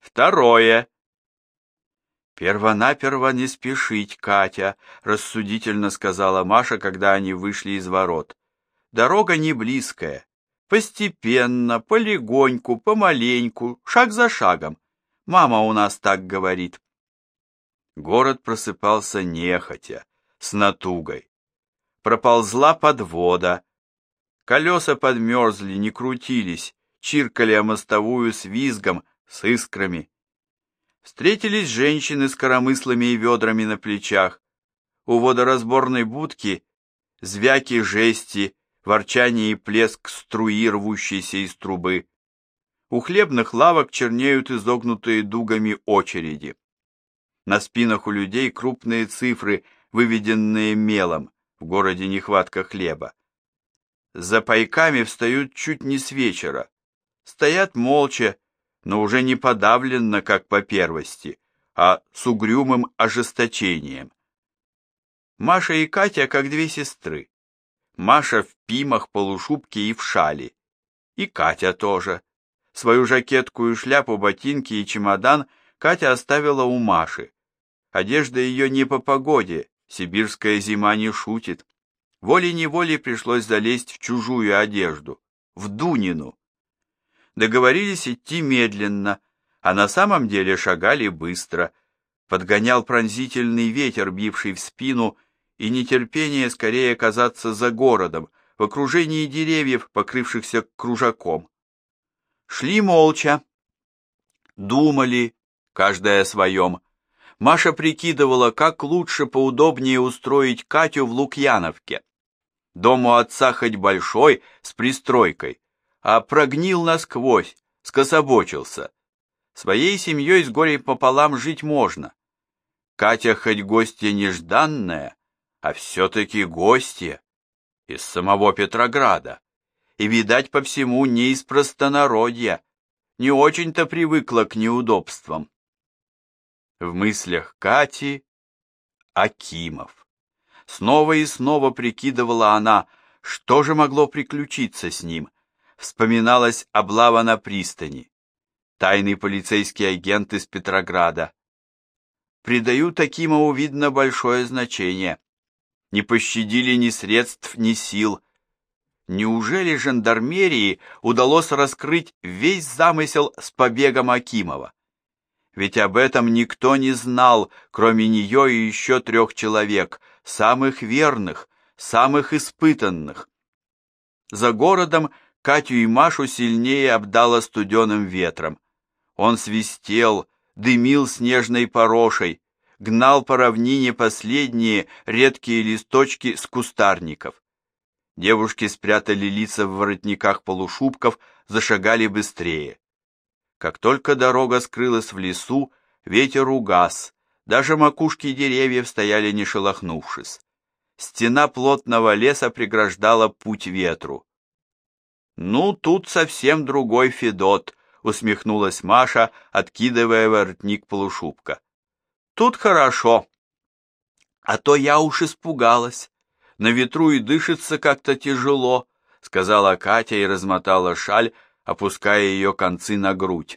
Второе. «Первонаперво не спешить, Катя», — рассудительно сказала Маша, когда они вышли из ворот. «Дорога не близкая. Постепенно, полегоньку, помаленьку, шаг за шагом. Мама у нас так говорит». Город просыпался нехотя, с натугой. Проползла подвода. Колеса подмерзли, не крутились, чиркали о мостовую с визгом, с искрами. Встретились женщины с коромыслами и ведрами на плечах. У водоразборной будки звяки жести, ворчание и плеск струи, рвущейся из трубы. У хлебных лавок чернеют изогнутые дугами очереди. На спинах у людей крупные цифры, выведенные мелом, в городе нехватка хлеба. За пайками встают чуть не с вечера. Стоят молча, но уже не подавленно, как по первости, а с угрюмым ожесточением. Маша и Катя как две сестры. Маша в пимах, полушубке и в шали. И Катя тоже. Свою жакетку и шляпу, ботинки и чемодан Катя оставила у Маши. Одежда ее не по погоде, сибирская зима не шутит. Волей-неволей пришлось залезть в чужую одежду, в Дунину. Договорились идти медленно, а на самом деле шагали быстро. Подгонял пронзительный ветер, бивший в спину, и нетерпение скорее оказаться за городом, в окружении деревьев, покрывшихся кружаком. Шли молча, думали, каждая о своем. Маша прикидывала, как лучше поудобнее устроить Катю в Лукьяновке. Дом у отца хоть большой, с пристройкой, а прогнил насквозь, скособочился. Своей семьей с горем пополам жить можно. Катя хоть гостья нежданная, а все-таки гостья из самого Петрограда, и, видать, по всему не из простонародья, не очень-то привыкла к неудобствам. В мыслях Кати Акимов. Снова и снова прикидывала она, что же могло приключиться с ним. Вспоминалась облава на пристани. Тайный полицейский агент из Петрограда. Придают Акимову, видно, большое значение. Не пощадили ни средств, ни сил. Неужели жандармерии удалось раскрыть весь замысел с побегом Акимова? Ведь об этом никто не знал, кроме нее и еще 3 человек, самых верных, самых испытанных. За городом Катю и Машу сильнее обдало студеным ветром. Он свистел, дымил снежной порошей, гнал по равнине последние редкие листочки с кустарников. Девушки спрятали лица в воротниках полушубков, зашагали быстрее. Как только дорога скрылась в лесу, ветер угас, даже макушки деревьев стояли не шелохнувшись. Стена плотного леса преграждала путь ветру. «Ну, тут совсем другой Федот», — усмехнулась Маша, откидывая воротник полушубка. «Тут хорошо. А то я уж испугалась. На ветру и дышится как-то тяжело», — сказала Катя и размотала шаль, опуская ее концы на грудь.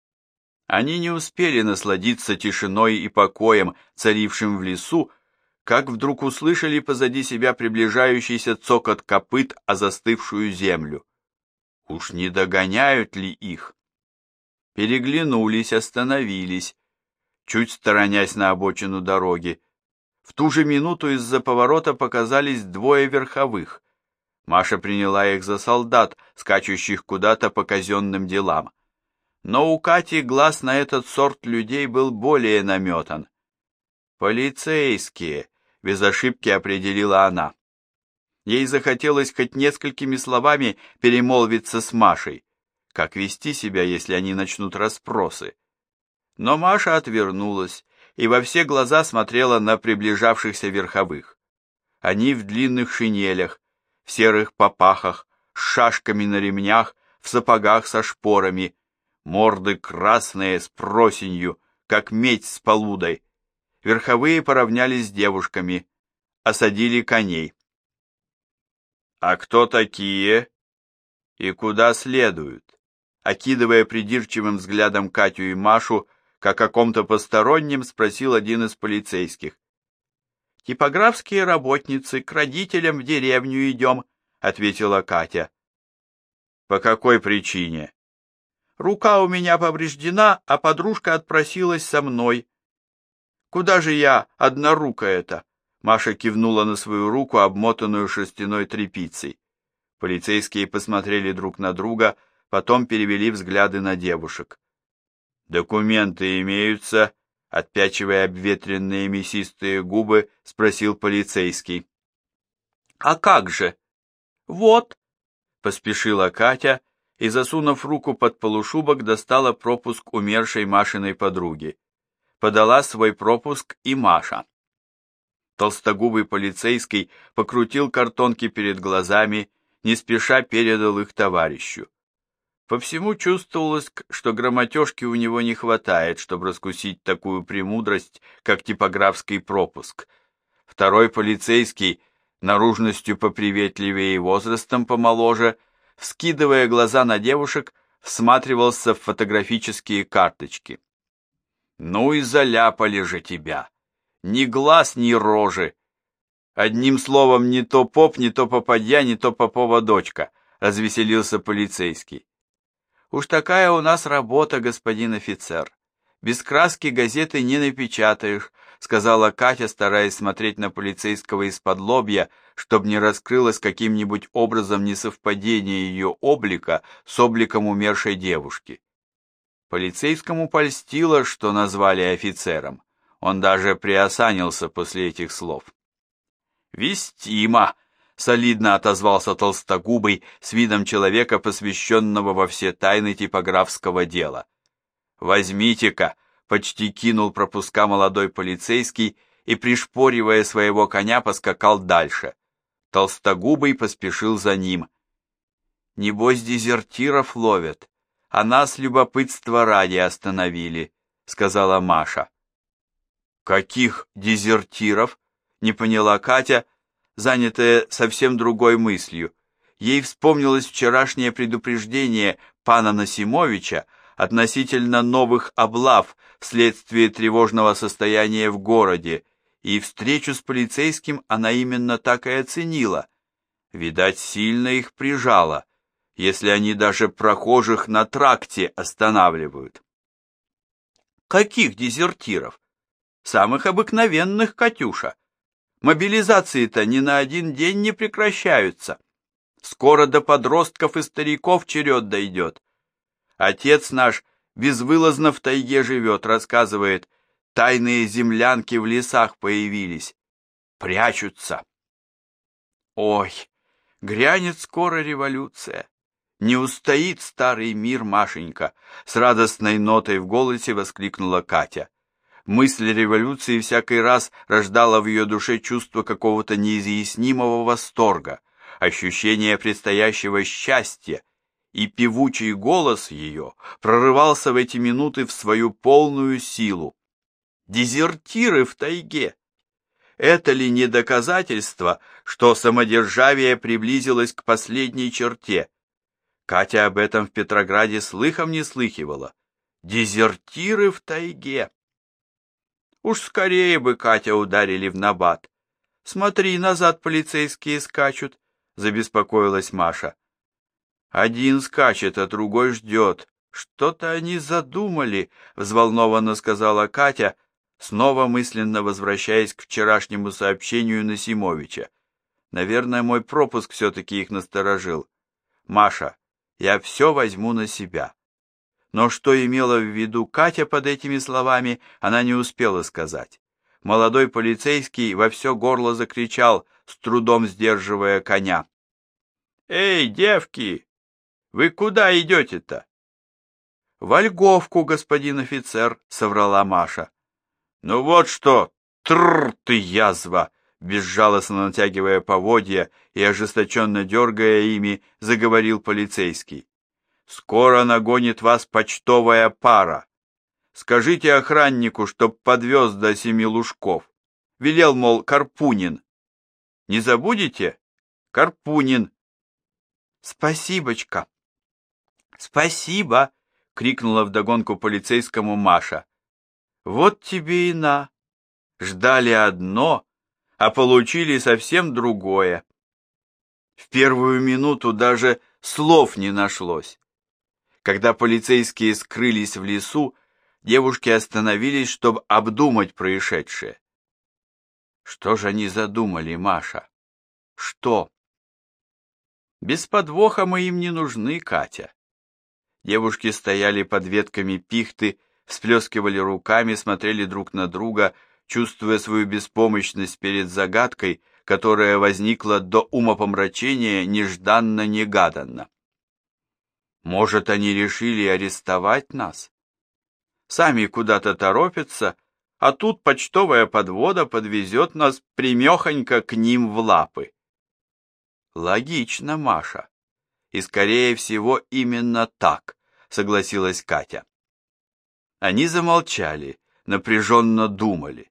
Они не успели насладиться тишиной и покоем, царившим в лесу, как вдруг услышали позади себя приближающийся цокот копыт о застывшую землю. Уж не догоняют ли их? Переглянулись, остановились, чуть сторонясь на обочину дороги. В ту же минуту из-за поворота показались 2 верховых. Маша приняла их за солдат, скачущих куда-то по казенным делам. Но у Кати глаз на этот сорт людей был более наметан. «Полицейские», — без ошибки определила она. Ей захотелось хоть несколькими словами перемолвиться с Машей, как вести себя, если они начнут расспросы. Но Маша отвернулась и во все глаза смотрела на приближавшихся верховых. Они в длинных шинелях, в серых папахах, с шашками на ремнях, в сапогах со шпорами, морды красные с просенью, как медь с полудой. Верховые поравнялись с девушками, осадили коней. «А кто такие? И куда следуют?» окидывая придирчивым взглядом Катю и Машу, как о ком-то постороннем, спросил один из полицейских. «Типографские работницы, к родителям в деревню идем», — ответила Катя. «По какой причине?» «Рука у меня повреждена, а подружка отпросилась со мной». «Куда же я, однорукая-то?» Маша кивнула на свою руку, обмотанную шерстяной тряпицей. Полицейские посмотрели друг на друга, потом перевели взгляды на девушек. «Документы имеются?» — отпячивая обветренные мясистые губы, спросил полицейский. «А как же?» «Вот», — поспешила Катя и, засунув руку под полушубок, достала пропуск умершей Машиной подруги. Подала свой пропуск и Маша. Толстогубый полицейский покрутил картонки перед глазами, не спеша передал их товарищу. По всему чувствовалось, что грамотежки у него не хватает, чтобы раскусить такую премудрость, как типографский пропуск. Второй полицейский, наружностью поприветливее и возрастом помоложе, вскидывая глаза на девушек, всматривался в фотографические карточки. «Ну и заляпали же тебя! Ни глаз, ни рожи! Одним словом, не то поп, не то попадья, не то попова дочка», — развеселился полицейский. «Уж такая у нас работа, господин офицер. Без краски газеты не напечатаешь», — сказала Катя, стараясь смотреть на полицейского из-под лобья, чтобы не раскрылось каким-нибудь образом несовпадение ее облика с обликом умершей девушки. Полицейскому польстило, что назвали офицером. Он даже приосанился после этих слов. «Вестимо!» — солидно отозвался толстогубый с видом человека, посвященного во все тайны типографского дела. «Возьмите-ка!» — почти кинул пропуска молодой полицейский и, пришпоривая своего коня, поскакал дальше. Толстогубый поспешил за ним. «Небось, дезертиров ловят, а нас любопытства ради остановили», — сказала Маша. «Каких дезертиров?» — не поняла Катя, занятая совсем другой мыслью. Ей вспомнилось вчерашнее предупреждение пана Насимовича относительно новых облав вследствие тревожного состояния в городе, и встречу с полицейским она именно так и оценила. Видать, сильно их прижало, если они даже прохожих на тракте останавливают. «Каких дезертиров? Самых обыкновенных, Катюша. Мобилизации-то ни на один день не прекращаются. Скоро до подростков и стариков черед дойдет. Отец наш безвылазно в тайге живет, рассказывает, тайные землянки в лесах появились. Прячутся. Ой, грянет скоро революция. Не устоит старый мир, Машенька, с радостной нотой в голосе воскликнула Катя. Мысль революции всякий раз рождала в ее душе чувство какого-то неизъяснимого восторга, ощущение предстоящего счастья, и певучий голос ее прорывался в эти минуты в свою полную силу. Дезертиры в тайге! Это ли не доказательство, что самодержавие приблизилось к последней черте? Катя об этом в Петрограде слыхом не слыхивала. Дезертиры в тайге! Уж скорее бы Катя ударили в набат. Смотри, назад полицейские скачут, забеспокоилась Маша. Один скачет, а другой ждет. Что-то они задумали, взволнованно сказала Катя, снова мысленно возвращаясь к вчерашнему сообщению Насимовича. Наверное, мой пропуск все-таки их насторожил. Маша, я все возьму на себя. Но что имела в виду Катя под этими словами, она не успела сказать. Молодой полицейский во все горло закричал, с трудом сдерживая коня. «Эй, девки, вы куда идете-то?» «В Ольговку, господин офицер», — соврала Маша. «Ну вот что, тррр ты язва!» Безжалостно натягивая поводья и ожесточенно дергая ими, заговорил полицейский. «Скоро нагонит вас почтовая пара. Скажите охраннику, чтоб подвез до Семилужков. Велел, мол, Карпунин. Не забудете? Карпунин». «Спасибочка». «Спасибо!» — крикнула вдогонку полицейскому Маша. «Вот тебе и на! Ждали одно, а получили совсем другое!» В первую минуту даже слов не нашлось. Когда полицейские скрылись в лесу, девушки остановились, чтобы обдумать происшедшее. Что же они задумали, Маша? Что? Без подвоха мы им не нужны, Катя. Девушки стояли под ветками пихты, всплескивали руками, смотрели друг на друга, чувствуя свою беспомощность перед загадкой, которая возникла до умопомрачения нежданно-негаданно. Может, они решили арестовать нас? Сами куда-то торопятся, а тут почтовая подвода подвезет нас примехонько к ним в лапы. Логично, Маша. И, скорее всего, именно так, согласилась Катя. Они замолчали, напряженно думали.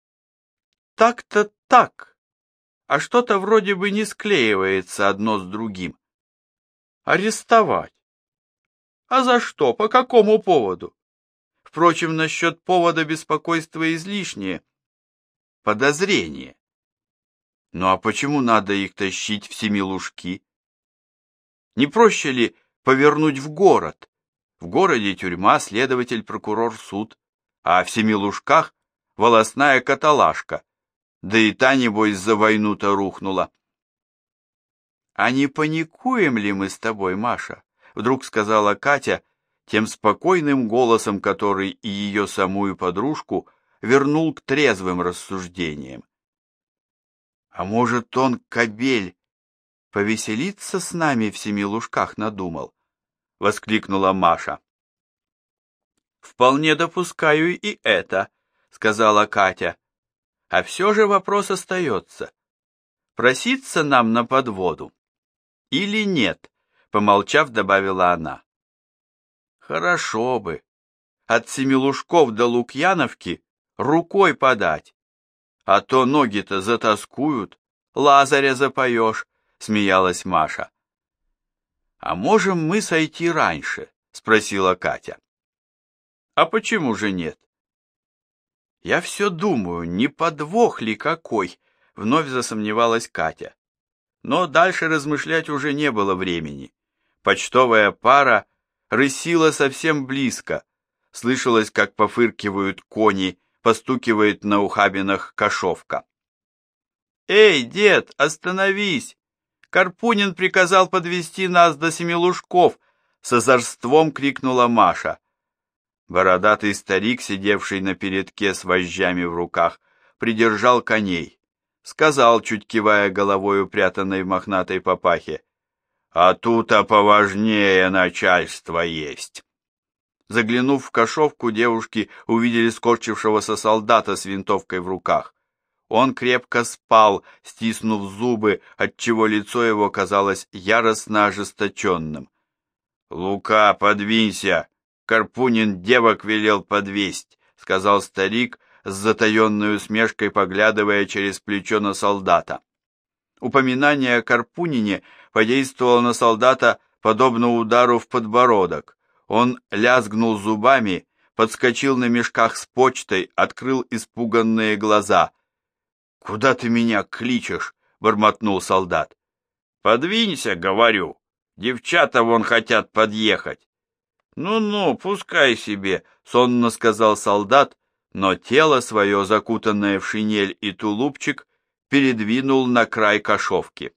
Так-то так, а что-то вроде бы не склеивается одно с другим. Арестовать? А за что? По какому поводу? Впрочем, насчет повода беспокойства излишнее. Подозрение. Ну а почему надо их тащить в Семилужки? Не проще ли повернуть в город? В городе тюрьма, следователь, прокурор, суд, а в Семилужках волосная каталажка, да и та, небось, за войну-то рухнула. А не паникуем ли мы с тобой, Маша? Вдруг сказала Катя тем спокойным голосом, который и ее самую подружку вернул к трезвым рассуждениям. А может, он, кобель, повеселиться с нами в Семилужках надумал? Воскликнула Маша. Вполне допускаю и это, сказала Катя. А все же вопрос остается. Проситься нам на подводу или нет? Помолчав, добавила она. Хорошо бы. От Семилужков до Лукьяновки рукой подать. А то ноги-то затаскуют, Лазаря запоешь, смеялась Маша. А можем мы сойти раньше? Спросила Катя. А почему же нет? Я все думаю, не подвох ли какой? Вновь засомневалась Катя. Но дальше размышлять уже не было времени. Почтовая пара рысила совсем близко. Слышалось, как пофыркивают кони, постукивает на ухабинах кошовка. «Эй, дед, остановись! Карпунин приказал подвести нас до Семилужков!» С озорством крикнула Маша. Бородатый старик, сидевший на передке с вожжами в руках, придержал коней. Сказал, чуть кивая головой упрятанной в мохнатой папахе, «А тут-то поважнее начальство есть». Заглянув в кошовку, девушки увидели скорчившегося солдата с винтовкой в руках. Он крепко спал, стиснув зубы, отчего лицо его казалось яростно ожесточенным. «Лука, подвинься! Карпунин девок велел подвесть», — сказал старик с затаенной усмешкой, поглядывая через плечо на солдата. Упоминание о Карпунине подействовало на солдата подобно удару в подбородок. Он лязгнул зубами, подскочил на мешках с почтой, открыл испуганные глаза. «Куда ты меня кличешь?» — бормотнул солдат. «Подвинься, говорю. Девчата вон хотят подъехать». «Ну-ну, пускай себе», — сонно сказал солдат, но тело свое, закутанное в шинель и тулупчик, передвинул на край кошовки.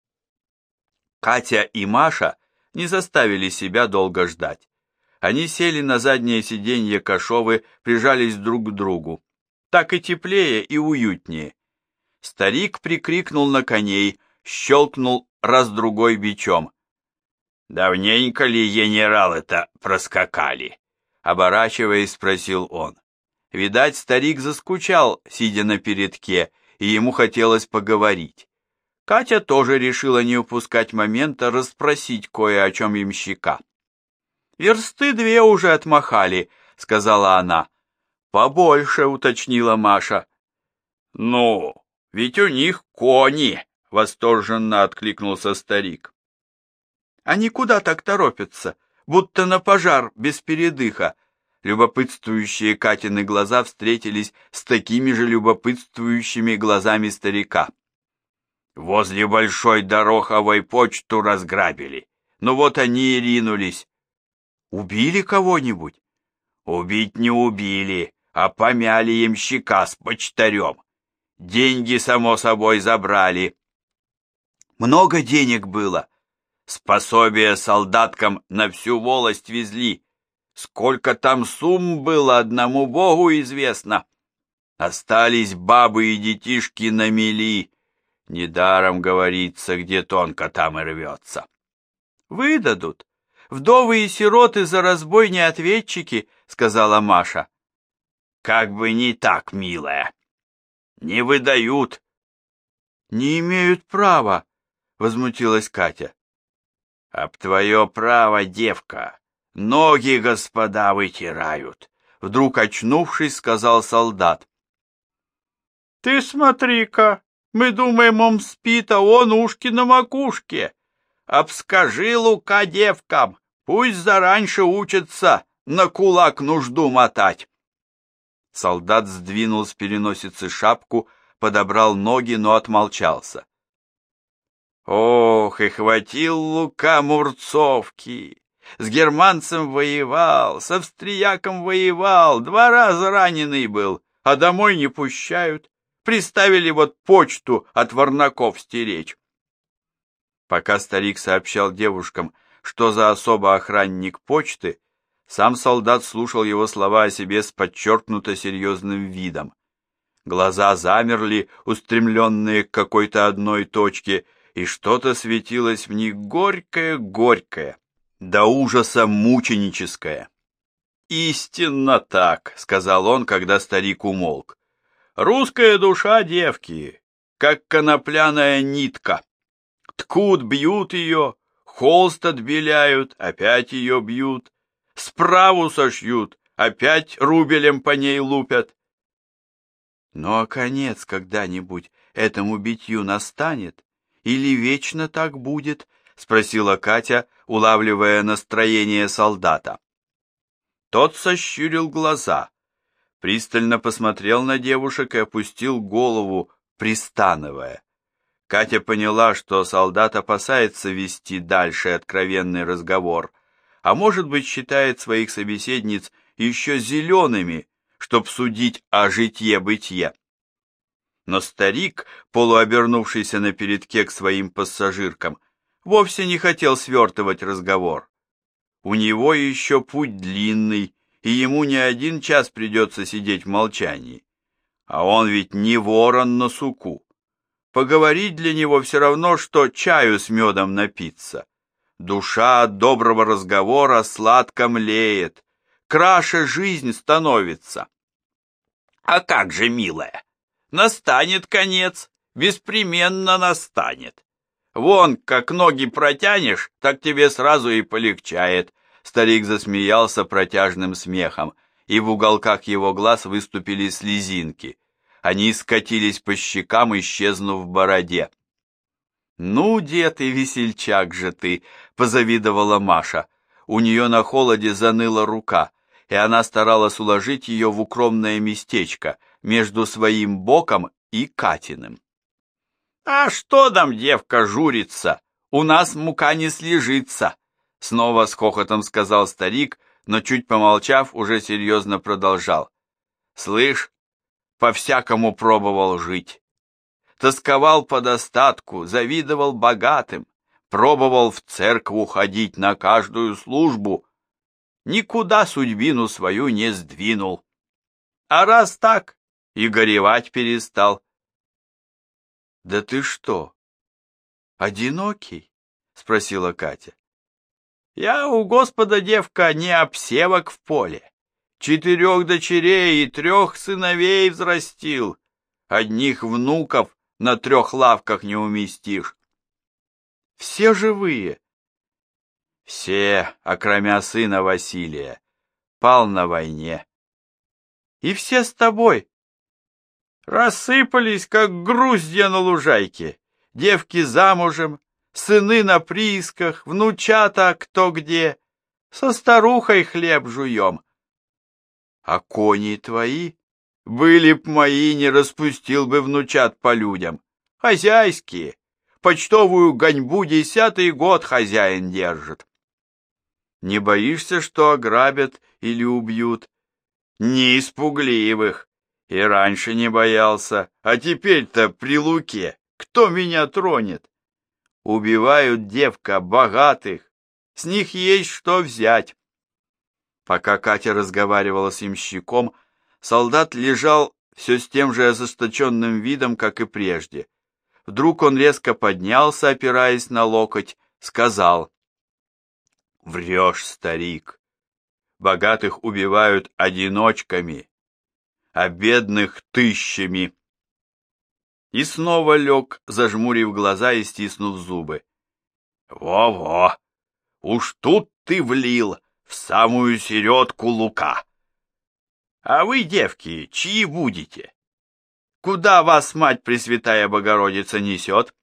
Катя и Маша не заставили себя долго ждать. Они сели на заднее сиденье кошовы, прижались друг к другу. Так и теплее, и уютнее. Старик прикрикнул на коней, щелкнул раз-другой бичом. «Давненько ли генералы-то проскакали?» Оборачиваясь, спросил он. Видать, старик заскучал, сидя на передке, и ему хотелось поговорить. Катя тоже решила не упускать момента расспросить кое о чем ямщика. «Версты 2 уже отмахали», — сказала она. «Побольше», — уточнила Маша. «Ну, ведь у них кони», — восторженно откликнулся старик. «Они куда так торопятся? будто на пожар без передыха. Любопытствующие Катины глаза встретились с такими же любопытствующими глазами старика. Возле большой Дороховой почту разграбили. Ну вот они и ринулись. Убили кого-нибудь? Убить не убили, а помяли ямщика с почтарем. Деньги, само собой, забрали. Много денег было. Способие солдаткам на всю волость везли. Сколько там сумм было, одному Богу известно. Остались бабы и детишки на мели. Недаром говорится, где тонко, там и рвется. Выдадут. Вдовы и сироты за разбой не ответчики, сказала Маша. Как бы не так, милая. Не выдают. Не имеют права, возмутилась Катя. Об твое право, девка, ноги господа вытирают, вдруг очнувшись, сказал солдат. Ты смотри-ка, мы думаем, он спит, а он ушки на макушке. Обскажи, Лука, девкам, пусть зараньше учатся на кулак нужду мотать. Солдат сдвинул с переносицы шапку, подобрал ноги, но отмолчался. Ох, и хватил Лука мурцовки. С германцем воевал, с австрияком воевал, 2 раза раненый был, а домой не пущают. Приставили вот почту от Варнаков стеречь. Пока старик сообщал девушкам, что за особо охранник почты, сам солдат слушал его слова о себе с подчеркнуто серьезным видом. Глаза замерли, устремленные к какой-то одной точке, и что-то светилось в них горькое-горькое, до ужаса мученическое. «Истинно так», — сказал он, когда старик умолк. «Русская душа, девки, как конопляная нитка. Ткут, бьют ее, холст отбеляют, опять ее бьют, справу сошьют, опять рубелем по ней лупят. Ну а конец когда-нибудь этому битью настанет? Или вечно так будет?» — спросила Катя, улавливая настроение солдата. Тот сощурил глаза, пристально посмотрел на девушек и опустил голову, пристанывая. Катя поняла, что солдат опасается вести дальше откровенный разговор, а может быть считает своих собеседниц еще зелеными, чтоб судить о житье-бытие. Но старик, полуобернувшийся на передке к своим пассажиркам, вовсе не хотел свертывать разговор. У него еще путь длинный, и ему не 1 час придется сидеть в молчании. А он ведь не ворон на суку. Поговорить для него все равно, что чаю с медом напиться. Душа от доброго разговора сладко млеет, краше жизнь становится. А как же, милая, настанет конец, беспременно настанет. Вон, как ноги протянешь, так тебе сразу и полегчает. Старик засмеялся протяжным смехом, и в уголках его глаз выступили слезинки. Они скатились по щекам, исчезнув в бороде. «Ну, дед и весельчак же ты!» — позавидовала Маша. У нее на холоде заныла рука, и она старалась уложить ее в укромное местечко между своим боком и Катиным. «А что там, девка, журится? У нас мука не слежится!» Снова с хохотом сказал старик, но чуть помолчав, уже серьезно продолжал. «Слышь, по-всякому пробовал жить. Тосковал по достатку, завидовал богатым, пробовал в церковь ходить на каждую службу. Никуда судьбину свою не сдвинул. А раз так, и горевать перестал». «Да ты что, одинокий?» — спросила Катя. «Я у Господа, девка, не обсевок в поле. 4 дочерей и 3 сыновей взрастил. Одних внуков на 3 лавках не уместишь». «Все живые?» «Все, окромя сына Василия. Пал на войне». «И все с тобой?» «Рассыпались, как груздья на лужайке. Девки замужем, сыны на приисках, внучата кто где. Со старухой хлеб жуем. А кони твои? Были б мои, не распустил бы внучат по людям. Хозяйские. Почтовую гоньбу 10-й год хозяин держит. Не боишься, что ограбят или убьют? Не испугливых. И раньше не боялся, а теперь-то при Луке. Кто меня тронет? Убивают, девка, богатых. С них есть что взять. Пока Катя разговаривала с ямщиком, солдат лежал все с тем же ожесточенным видом, как и прежде. Вдруг он резко поднялся, опираясь на локоть, сказал: «Врешь, старик. Богатых убивают одиночками, а бедных тысячами». И снова лег, зажмурив глаза и стиснув зубы. «Во-во! Уж тут ты влил в самую середку Лука. А вы, девки, чьи будете? Куда вас мать Пресвятая Богородица несет?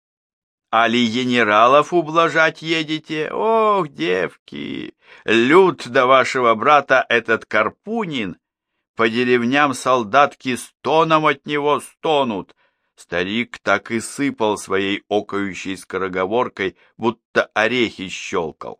Али генералов ублажать едете? Ох, девки, люд до вашего брата этот Карпунин. По деревням солдатки стоном от него стонут». Старик так и сыпал своей окающей скороговоркой, будто орехи щелкал.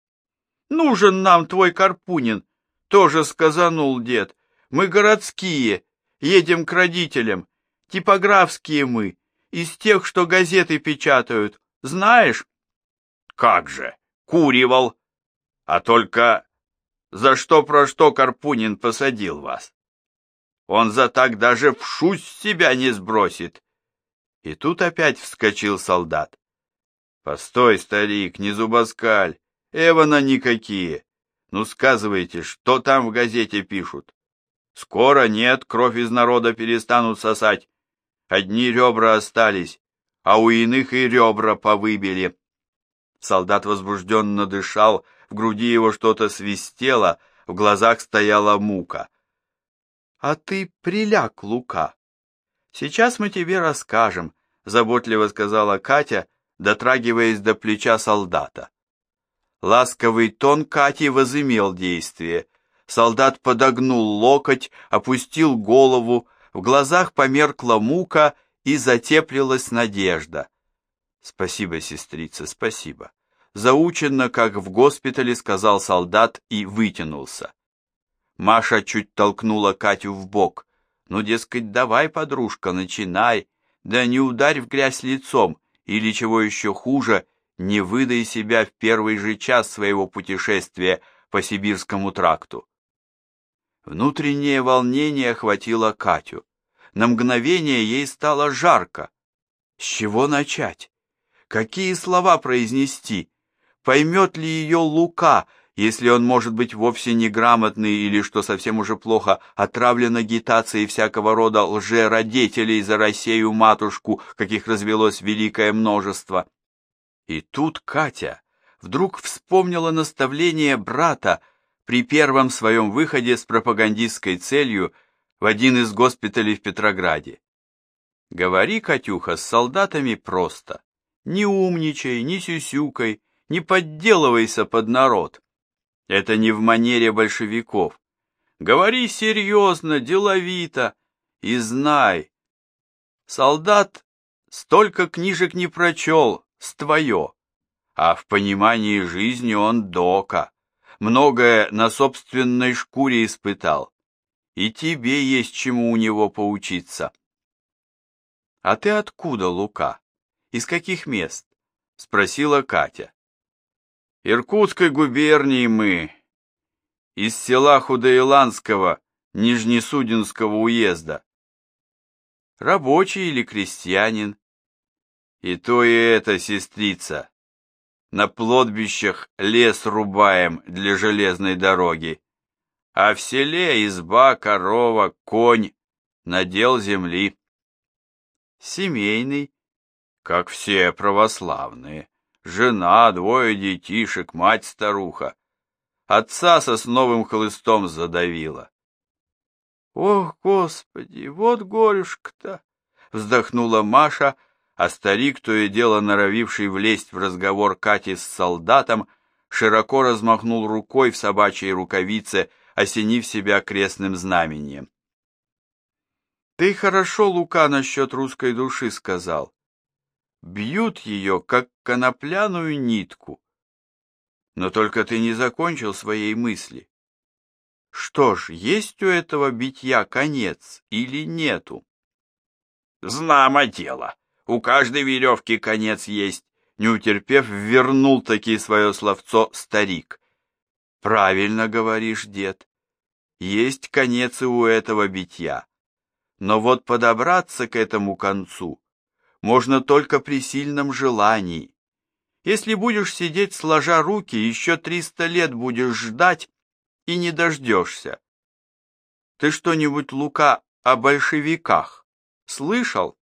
«Нужен нам твой Карпунин», — тоже сказанул дед. «Мы городские, едем к родителям, типографские мы, из тех, что газеты печатают, знаешь?» «Как же, куривал. А только за что про что Карпунин посадил вас? Он за так даже в шусь себя не сбросит». И тут опять вскочил солдат. «Постой, старик, не зубоскаль, эвана никакие. Ну сказывайте, что там в газете пишут? Скоро нет, кровь из народа перестанут сосать. Одни ребра остались, а у иных и ребра повыбили». Солдат возбужденно дышал, в груди его что-то свистело, в глазах стояла мука. «А ты приляг, Лука. Сейчас мы тебе расскажем», — заботливо сказала Катя, дотрагиваясь до плеча солдата. Ласковый тон Кати возымел действие. Солдат подогнул локоть, опустил голову, в глазах померкла мука и затеплилась надежда. «Спасибо, сестрица, спасибо», — заученно, как в госпитале, сказал солдат и вытянулся. Маша чуть толкнула Катю в бок. «Ну, дескать, давай, подружка, начинай, да не ударь в грязь лицом, или, чего еще хуже, не выдай себя в первый же час своего путешествия по Сибирскому тракту». Внутреннее волнение охватило Катю. На мгновение ей стало жарко. С чего начать? Какие слова произнести? Поймет ли ее Лука, если он может быть вовсе неграмотный или, что совсем уже плохо, отравлен агитацией всякого рода лжеродителей за Россию-матушку, каких развелось великое множество? И тут Катя вдруг вспомнила наставление брата при первом своем выходе с пропагандистской целью в один из госпиталей в Петрограде. «Говори, Катюха, с солдатами просто. Не умничай, не сюсюкай, не подделывайся под народ. Это не в манере большевиков. Говори серьезно, деловито и знай. Солдат столько книжек не прочел, с твое, а в понимании жизни он дока, многое на собственной шкуре испытал, и тебе есть чему у него поучиться». «А ты откуда, Лука? Из каких мест?» — спросила Катя. «Иркутской губернии мы, из села Худоиланского Нижнесудинского уезда». «Рабочий или крестьянин?» «И то, и это, сестрица. На плотбищах лес рубаем для железной дороги, а в селе изба, корова, конь, надел земли». «Семейный?» «Как все православные. Жена, 2 детишек, мать-старуха. Отца сосновым хлыстом задавила». «Ох, Господи, вот горюшка-то!» — вздохнула Маша, а старик, то и дело норовивший влезть в разговор Кати с солдатом, широко размахнул рукой в собачьей рукавице, осенив себя крестным знамением. «Ты хорошо, Лука, насчет русской души сказал. Бьют ее, как конопляную нитку. Но только ты не закончил своей мысли. Что ж, есть у этого битья конец или нету?» «Знамо дело, у каждой веревки конец есть», не утерпев, вернул таки свое словцо старик. «Правильно говоришь, дед, есть конец и у этого битья. Но вот подобраться к этому концу можно только при сильном желании. Если будешь сидеть сложа руки, еще 300 лет будешь ждать и не дождешься. Ты что-нибудь, Лука, о большевиках слышал?»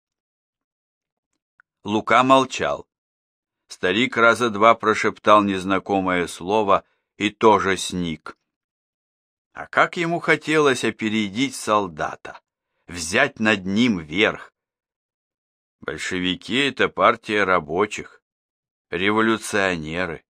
Лука молчал. Старик раза два прошептал незнакомое слово и тоже сник. А как ему хотелось опередить солдата, взять над ним верх. Большевики — это партия рабочих, революционеры.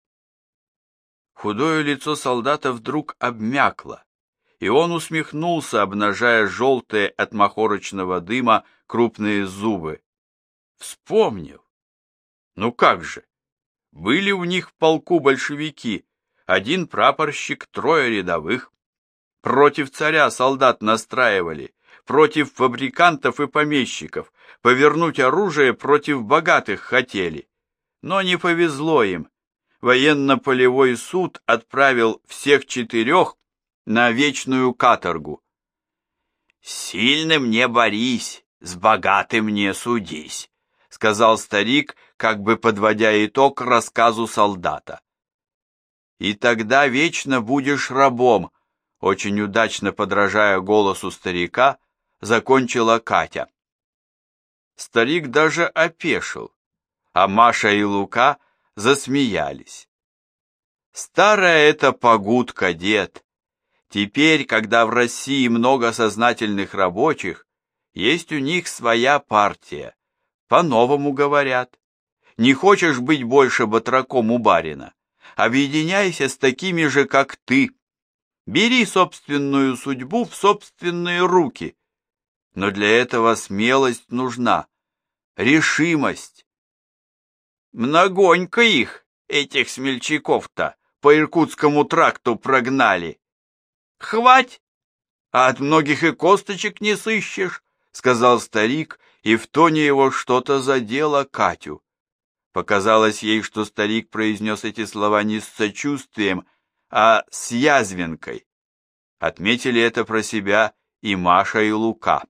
Худое лицо солдата вдруг обмякло, и он усмехнулся, обнажая желтые от махорочного дыма крупные зубы. Вспомнил. Ну как же, были у них в полку большевики, 1 прапорщик, 3 рядовых. Против царя солдат настраивали, против фабрикантов и помещиков, повернуть оружие против богатых хотели. Но не повезло им. Военно-полевой суд отправил всех 4 на вечную каторгу. «С сильным не борись, с богатым не судись», сказал старик, как бы подводя итог рассказу солдата. «И тогда вечно будешь рабом», очень удачно подражая голосу старика, закончила Катя. Старик даже опешил, а Маша и Лука засмеялись. «Старая это погудка, дед. Теперь, когда в России много сознательных рабочих, есть у них своя партия. По-новому говорят. Не хочешь быть больше батраком у барина? Объединяйся с такими же, как ты. Бери собственную судьбу в собственные руки. Но для этого смелость нужна, решимость. Многонько их, этих смельчаков-то, по Иркутскому тракту прогнали. Хвать, а от многих и косточек не сыщешь», сказал старик, и в тоне его что-то задело Катю. Показалось ей, что старик произнес эти слова не с сочувствием, а с язвинкой. Отметили это про себя и Маша, и Лука.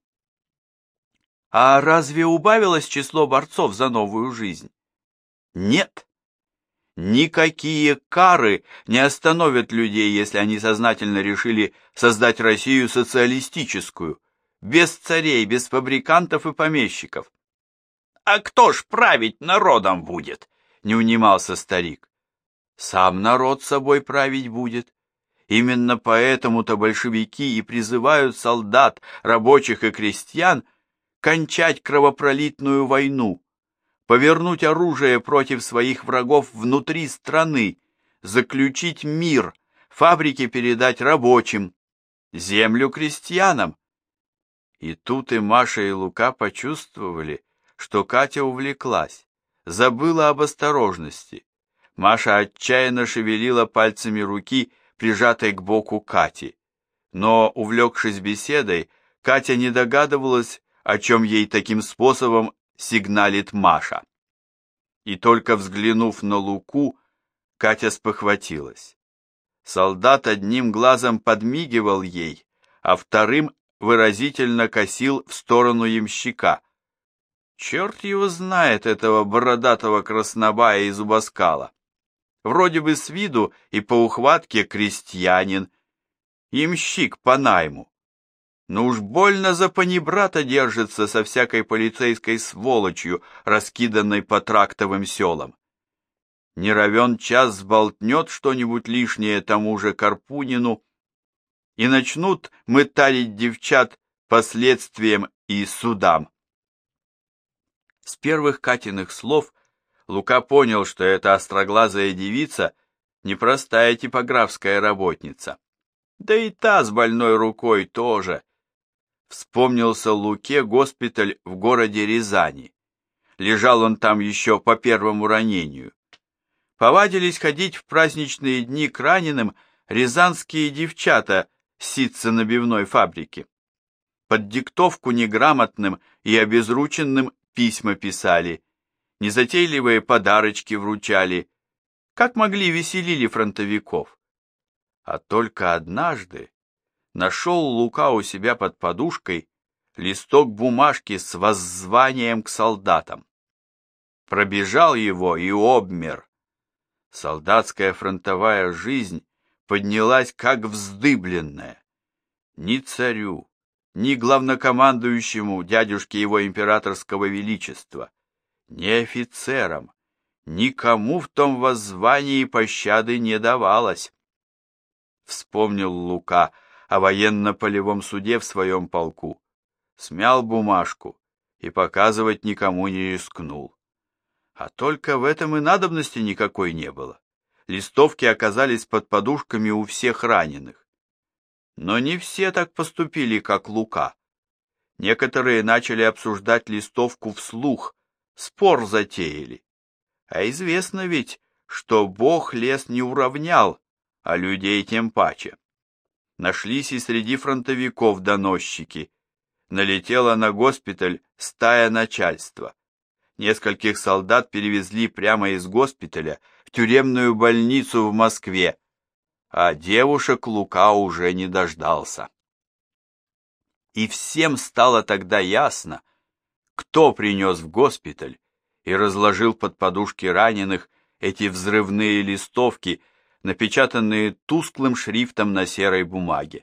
А разве убавилось число борцов за новую жизнь? Нет. Никакие кары не остановят людей, если они сознательно решили создать Россию социалистическую, без царей, без фабрикантов и помещиков. «А кто ж править народом будет?» — не унимался старик. «Сам народ собой править будет. Именно поэтому-то большевики и призывают солдат, рабочих и крестьян кончать кровопролитную войну, повернуть оружие против своих врагов внутри страны, заключить мир, фабрики передать рабочим, землю крестьянам». И тут и Маша, и Лука почувствовали, что Катя увлеклась, забыла об осторожности. Маша отчаянно шевелила пальцами руки, прижатой к боку Кати. Но, увлекшись беседой, Катя не догадывалась, о чем ей таким способом сигналит Маша. И только взглянув на Луку, Катя спохватилась. Солдат одним глазом подмигивал ей, а вторым выразительно косил в сторону ямщика. Черт его знает, этого бородатого краснобая и зубоскала. Вроде бы с виду и по ухватке крестьянин, ямщик по найму. Но уж больно за панибрата держится со всякой полицейской сволочью, раскиданной по трактовым селам. Не равен час сболтнет что-нибудь лишнее тому же Карпунину, и начнут мытарить девчат последствиям и судам. С первых Катиных слов Лука понял, что эта остроглазая девица непростая типографская работница. Да и та с больной рукой тоже. Вспомнился Луке госпиталь в городе Рязани. Лежал он там еще по первому ранению. Повадились ходить в праздничные дни к раненым рязанские девчата с ситцо-набивной фабрики. Под диктовку неграмотным и обезрученным письма писали, незатейливые подарочки вручали, как могли веселили фронтовиков. А только однажды нашел Лука у себя под подушкой листок бумажки с воззванием к солдатам. Пробежал его и обмер. Солдатская фронтовая жизнь поднялась как вздыбленная. Ни царю, ни главнокомандующему дядюшке его императорского величества, ни офицерам, никому в том воззвании пощады не давалось. Вспомнил Лука о военно-полевом суде в своем полку, смял бумажку и показывать никому не рискнул. А только в этом и надобности никакой не было. Листовки оказались под подушками у всех раненых. Но не все так поступили, как Лука. Некоторые начали обсуждать листовку вслух, спор затеяли. А известно ведь, что Бог лес не уравнял, а людей тем паче. Нашлись и среди фронтовиков доносчики. Налетела на госпиталь стая начальства. Нескольких солдат перевезли прямо из госпиталя в тюремную больницу в Москве, а девушек Лука уже не дождался. И всем стало тогда ясно, кто принес в госпиталь и разложил под подушки раненых эти взрывные листовки, напечатанные тусклым шрифтом на серой бумаге.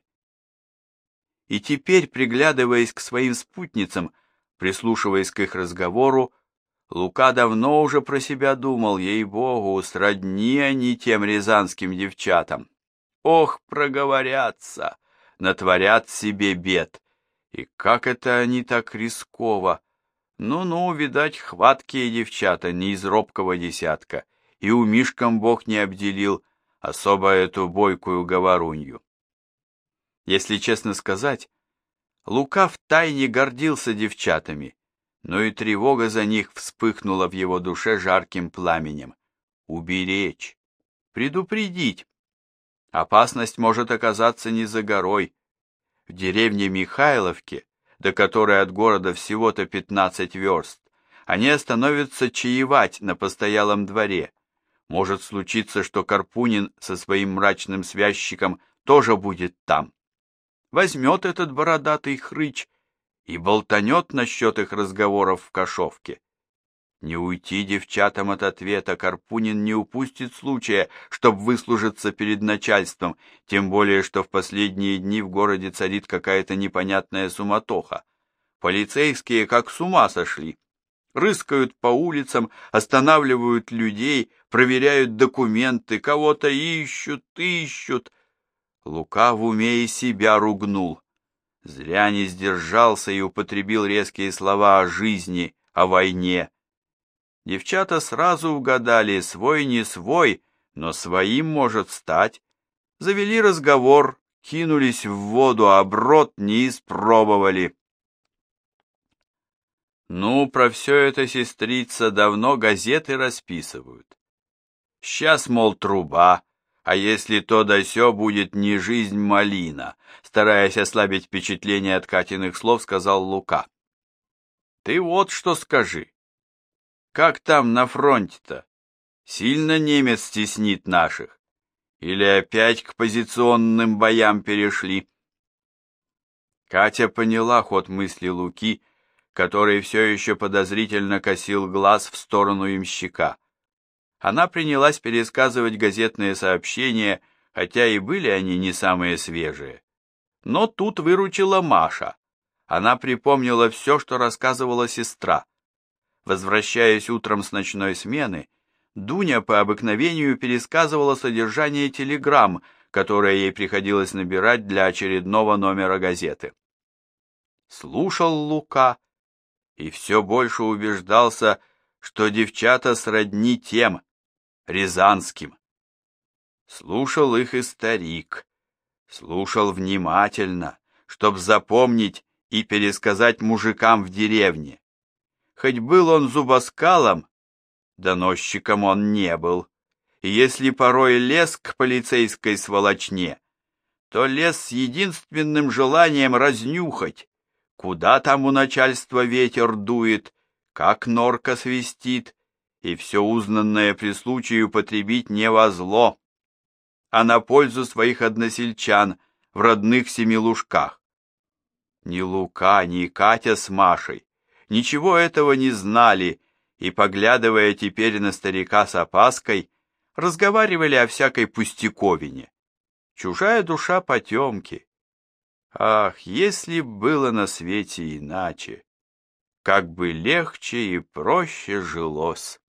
И теперь, приглядываясь к своим спутницам, прислушиваясь к их разговору, Лука давно уже про себя думал, ей-богу, сродни они тем рязанским девчатам. Ох, проговорятся, натворят себе бед. И как это они так рисково? Ну-ну, видать, хваткие девчата не из робкого десятка, и умишкам Бог не обделил особо эту бойкую говорунью. Если честно сказать, Лука втайне гордился девчатами, но и тревога за них вспыхнула в его душе жарким пламенем. Уберечь, предупредить. Опасность может оказаться не за горой. В деревне Михайловке, до которой от города всего-то 15 верст, они остановятся чаевать на постоялом дворе. Может случиться, что Карпунин со своим мрачным связчиком тоже будет там. Возьмет этот бородатый хрыч и болтанет насчет их разговоров в кошовке. Не уйти девчатам от ответа, Карпунин не упустит случая, чтобы выслужиться перед начальством, тем более, что в последние дни в городе царит какая-то непонятная суматоха. Полицейские как с ума сошли. Рыскают по улицам, останавливают людей, проверяют документы, кого-то ищут. Лука в уме и себя ругнул. Зря не сдержался и употребил резкие слова о жизни, о войне. Девчата сразу угадали, свой не свой, но своим может стать. Завели разговор, кинулись в воду, а брод не испробовали. Ну, про все это, сестрица, давно газеты расписывают. Сейчас, мол, труба, а если то да сё, будет не жизнь малина, стараясь ослабить впечатление от Катиных слов, сказал Лука. Ты вот что скажи. Как там на фронте-то? Сильно немец стеснит наших? Или опять к позиционным боям перешли? Катя поняла ход мысли Луки, который все еще подозрительно косил глаз в сторону ямщика. Она принялась пересказывать газетные сообщения, хотя и были они не самые свежие. Но тут выручила Маша. Она припомнила все, что рассказывала сестра. Возвращаясь утром с ночной смены, Дуня по обыкновению пересказывала содержание телеграмм, которые ей приходилось набирать для очередного номера газеты. Слушал Лука и все больше убеждался, что девчата сродни тем, рязанским. Слушал их и старик. Слушал внимательно, чтоб запомнить и пересказать мужикам в деревне. Хоть был он зубоскалом, доносчиком он не был. И если порой лез к полицейской сволочне, то лез с единственным желанием разнюхать, куда там у начальства ветер дует, как норка свистит, и все узнанное при случае употребить не во зло, а на пользу своих односельчан в родных Семилужках. Ни Лука, ни Катя с Машей ничего этого не знали и, поглядывая теперь на старика с опаской, разговаривали о всякой пустяковине. Чужая душа потемки. Ах, если б было на свете иначе, как бы легче и проще жилось.